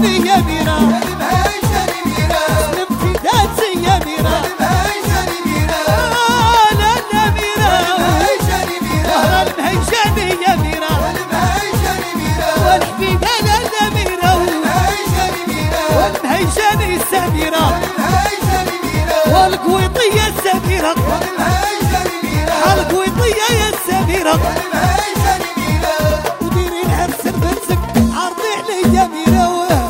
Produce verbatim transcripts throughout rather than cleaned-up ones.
المهيشاني يا ميرا المهيشاني ميرا سلمتي داتي يا ميرا المهيشاني ميرا لا لا ميرا المهيشاني ميرا المهيشاني يا ميرا المهيشاني ميرا والحبيبة لا لا ميرا المهيشاني ميرا والمهيشاني السميرة المهيشاني ميرا والقويطية السميرة المهيشاني ميرا القويطية يا السميرة المهيشاني ميرا وديري العرس بنتك عرضي علي يا ميرا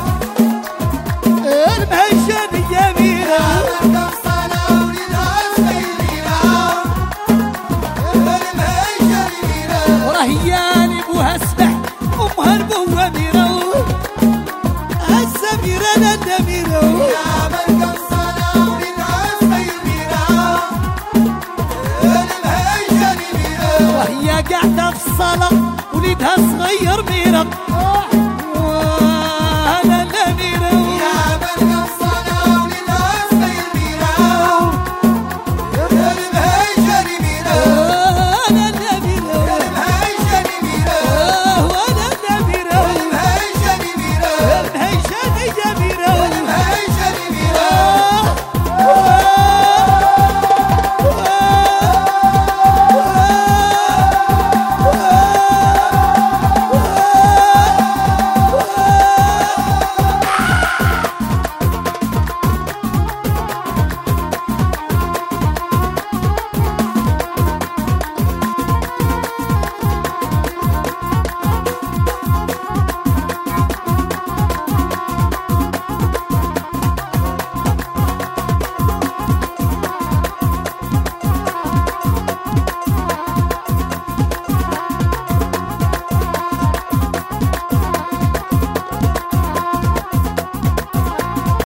المهيشاني يا ميرا ورهياني بوها سبح امها البوة ميرا السميرة لا لا ميرا وهي قاعدة في الصالة وليدها صغير ميرا